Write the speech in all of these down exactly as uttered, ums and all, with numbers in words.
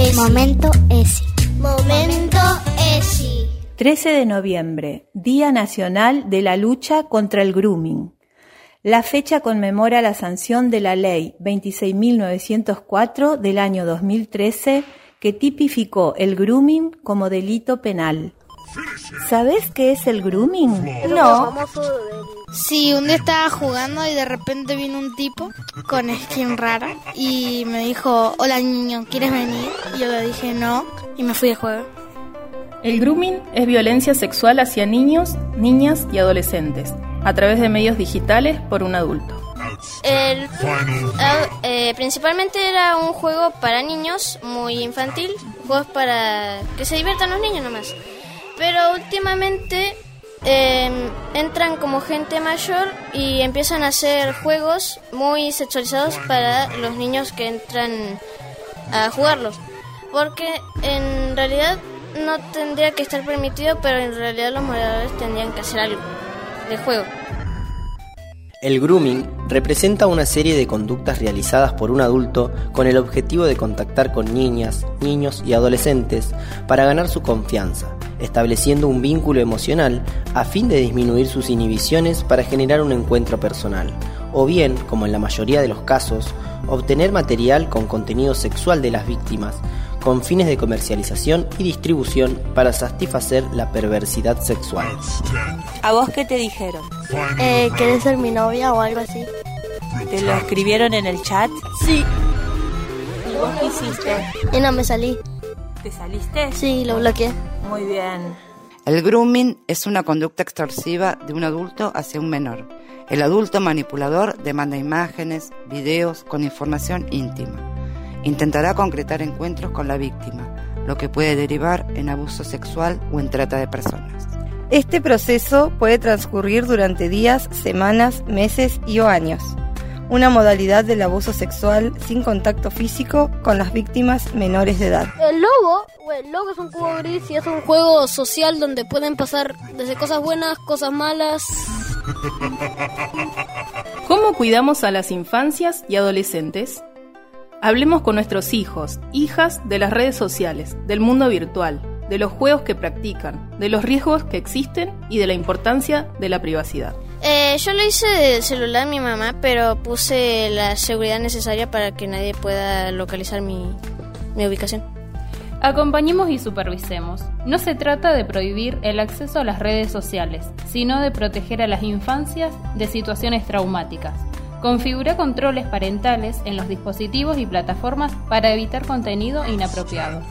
ESI. Momento ESI. Momento ESI. trece de noviembre, Día Nacional de la Lucha contra el Grooming. La fecha conmemora la sanción de la Ley veintiséis mil novecientos cuatro del año dos mil trece que tipificó el grooming como delito penal. ¿Sabés qué es el grooming? No. Sí, un día estaba jugando y de repente vino un tipo con skin rara y me dijo, hola niño, ¿quieres venir? Y yo le dije no y me fui de juego. El grooming es violencia sexual hacia niños, niñas y adolescentes, a través de medios digitales por un adulto. El, eh, principalmente era un juego para niños, muy infantil, juegos para que se diviertan los niños nomás. Pero últimamente eh, entran como gente mayor y empiezan a hacer juegos muy sexualizados para los niños que entran a jugarlos. Porque en realidad no tendría que estar permitido, pero en realidad los moderadores tendrían que hacer algo de juego. El grooming representa una serie de conductas realizadas por un adulto con el objetivo de contactar con niñas, niños y adolescentes para ganar su confianza, estableciendo un vínculo emocional a fin de disminuir sus inhibiciones para generar un encuentro personal, o bien, como en la mayoría de los casos, obtener material con contenido sexual de las víctimas, con fines de comercialización y distribución para satisfacer la perversidad sexual. ¿A vos qué te dijeron? Eh, ¿Querés ser mi novia o algo así? ¿Te lo escribieron en el chat? Sí. ¿Y vos qué hiciste? Y no me salí. ¿Te saliste? Sí, lo bloqueé. Muy bien. El grooming es una conducta extorsiva de un adulto hacia un menor. El adulto manipulador demanda imágenes, videos con información íntima. Intentará concretar encuentros con la víctima, lo que puede derivar en abuso sexual o en trata de personas. Este proceso puede transcurrir durante días, semanas, meses y o años. Una modalidad del abuso sexual sin contacto físico con las víctimas menores de edad. El logo, el logo es un cubo gris y es un juego social donde pueden pasar desde cosas buenas, cosas malas. ¿Cómo cuidamos a las infancias y adolescentes? Hablemos con nuestros hijos, hijas de las redes sociales, del mundo virtual, de los juegos que practican, de los riesgos que existen y de la importancia de la privacidad. Eh, yo lo hice de celular mi mamá, pero puse la seguridad necesaria para que nadie pueda localizar mi, mi ubicación. Acompañemos y supervisemos. No se trata de prohibir el acceso a las redes sociales, sino de proteger a las infancias de situaciones traumáticas. Configura controles parentales en los dispositivos y plataformas para evitar contenido inapropiado.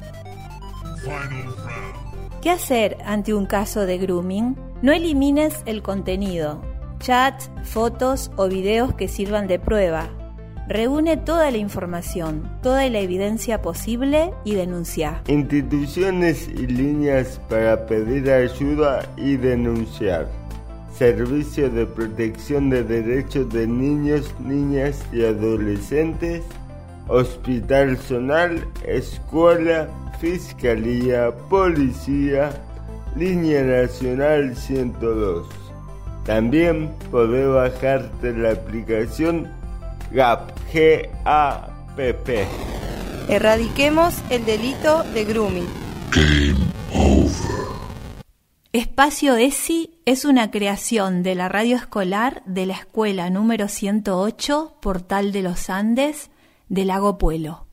¿Qué hacer ante un caso de grooming? No elimines el contenido, chats, fotos o videos que sirvan de prueba. Reúne toda la información, toda la evidencia posible y denuncia. Instituciones y líneas para pedir ayuda y denunciar. Servicio de Protección de Derechos de Niños, Niñas y Adolescentes, Hospital Zonal, Escuela, Fiscalía, Policía, Línea Nacional ciento dos. También podés bajarte la aplicación GAP, G A P P. Erradiquemos el delito de grooming. Game over. Espacio ESI es una creación de la radio escolar de la escuela número ciento ocho, Portal de los Andes, de Lago Puelo.